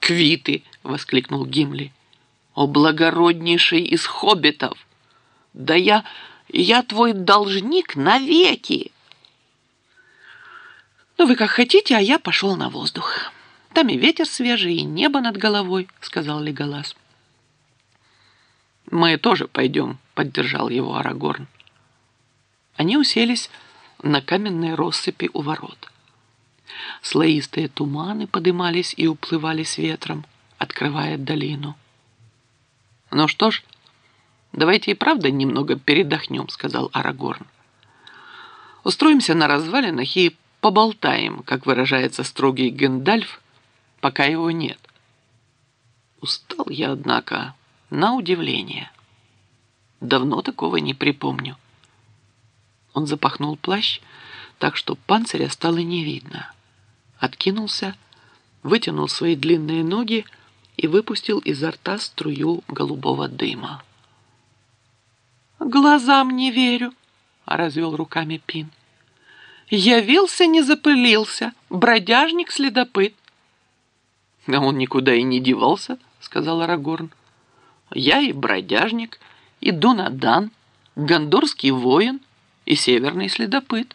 «Квиты!» — воскликнул Гимли. «О, благороднейший из хоббитов! Да я твой должник навеки!» «Ну, вы как хотите, а я пошел на воздух. Там и ветер свежий, и небо над головой», — сказал Леголас. «Мы тоже пойдем», — поддержал его Арагорн. Они уселись на каменные россыпи у ворот. Слоистые туманы подымались и уплывали с ветром, открывая долину. «Ну что ж, давайте и правда немного передохнем», — сказал Арагорн. «Устроимся на развалинах и поболтаем, как выражается строгий Гэндальф, пока его нет. Устал я, однако, на удивление. Давно такого не припомню». Он запахнул плащ так, что панциря стало не видно. Откинулся, вытянул свои длинные ноги и выпустил изо рта струю голубого дыма. «Глазам не верю», — развел руками Пин. «Явился, не запылился, бродяжник-следопыт». «А он никуда и не девался», — сказал Арагорн. «Я и бродяжник, и Дунадан, гондорский воин, и северный следопыт».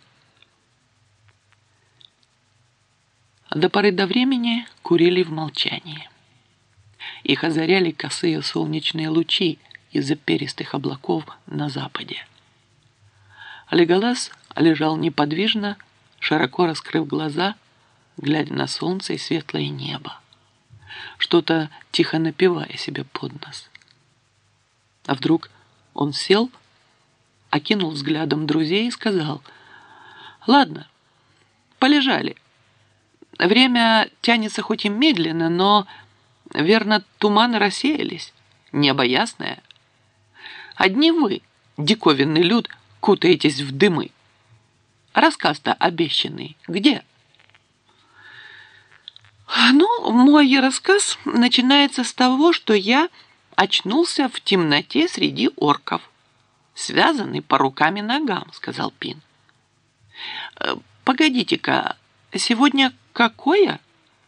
До поры до времени курили в молчании. Их озаряли косые солнечные лучи из-за перистых облаков на западе. Леголас лежал неподвижно, широко раскрыв глаза, глядя на солнце и светлое небо, что-то тихо напевая себе под нос. А вдруг он сел, окинул взглядом друзей и сказал: «Ладно, полежали. Время тянется хоть и медленно, но, верно, туманы рассеялись, небо ясное. Одни вы, диковинный люд, кутаетесь в дымы. Рассказ-то обещанный где?» «Ну, мой рассказ начинается с того, что я очнулся в темноте среди орков, связанный по рукам и ногам», — сказал Пин. «Погодите-ка, сегодня какое?»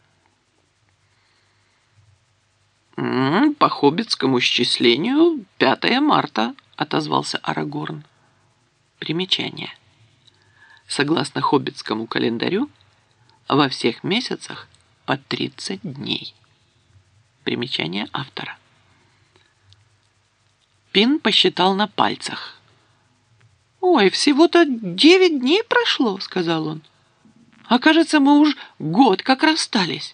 «По хоббитскому счислению 5 марта», — отозвался Арагорн. Примечание. Согласно хоббитскому календарю, во всех месяцах по 30 дней. Примечание автора. Пин посчитал на пальцах. «Ой, всего-то 9 дней прошло», — сказал он. «А кажется, мы уж год как расстались».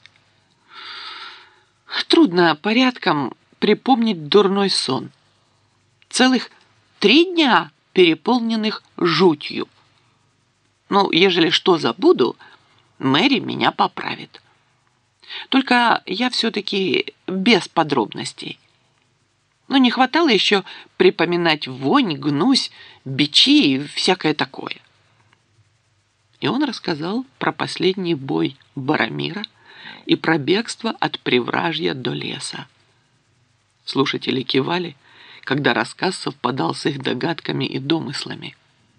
Трудно порядком припомнить дурной сон. Целых 3 дня, переполненных жутью. Ну, ежели что забуду, Мэри меня поправит. Только я все-таки без подробностей. Но не хватало еще припоминать вонь, гнусь, бичи и всякое такое. И он рассказал про последний бой Боромира и про бегство от Привражья до леса. Слушатели кивали, когда рассказ совпадал с их догадками и домыслами.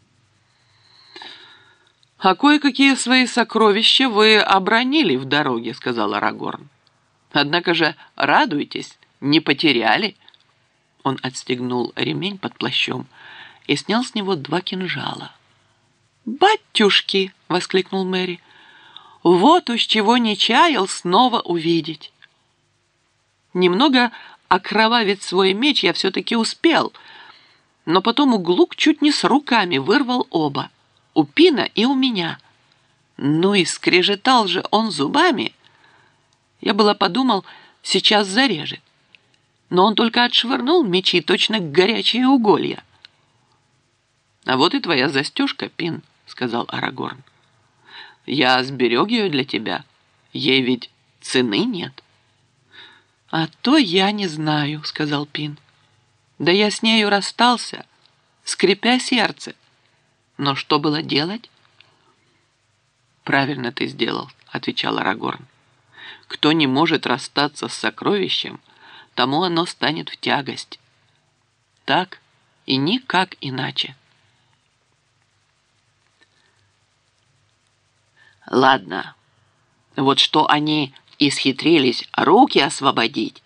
«А кое-какие свои сокровища вы обронили в дороге», — сказал Арагорн. «Однако же радуйтесь, не потеряли». Он отстегнул ремень под плащом и снял с него 2 кинжала. «Батюшки!» — воскликнул Мэри. «Вот уж чего не чаял снова увидеть!» Немного окровавить свой меч я все-таки успел, но потом Углук чуть не с руками вырвал оба, у Пина и у меня. Ну и скрежетал же он зубами. Я было подумал, сейчас зарежет, но он только отшвырнул мечи, точно горячие уголья. «А вот и твоя застежка, Пин», — сказал Арагорн. «Я сберег ее для тебя. Ей ведь цены нет». «А то я не знаю», — сказал Пин. «Да я с нею расстался, скрипя сердце. Но что было делать?» «Правильно ты сделал», — отвечал Арагорн. «Кто не может расстаться с сокровищем, тому оно станет в тягость. Так и никак иначе». «Ладно, вот что они исхитрились руки освободить,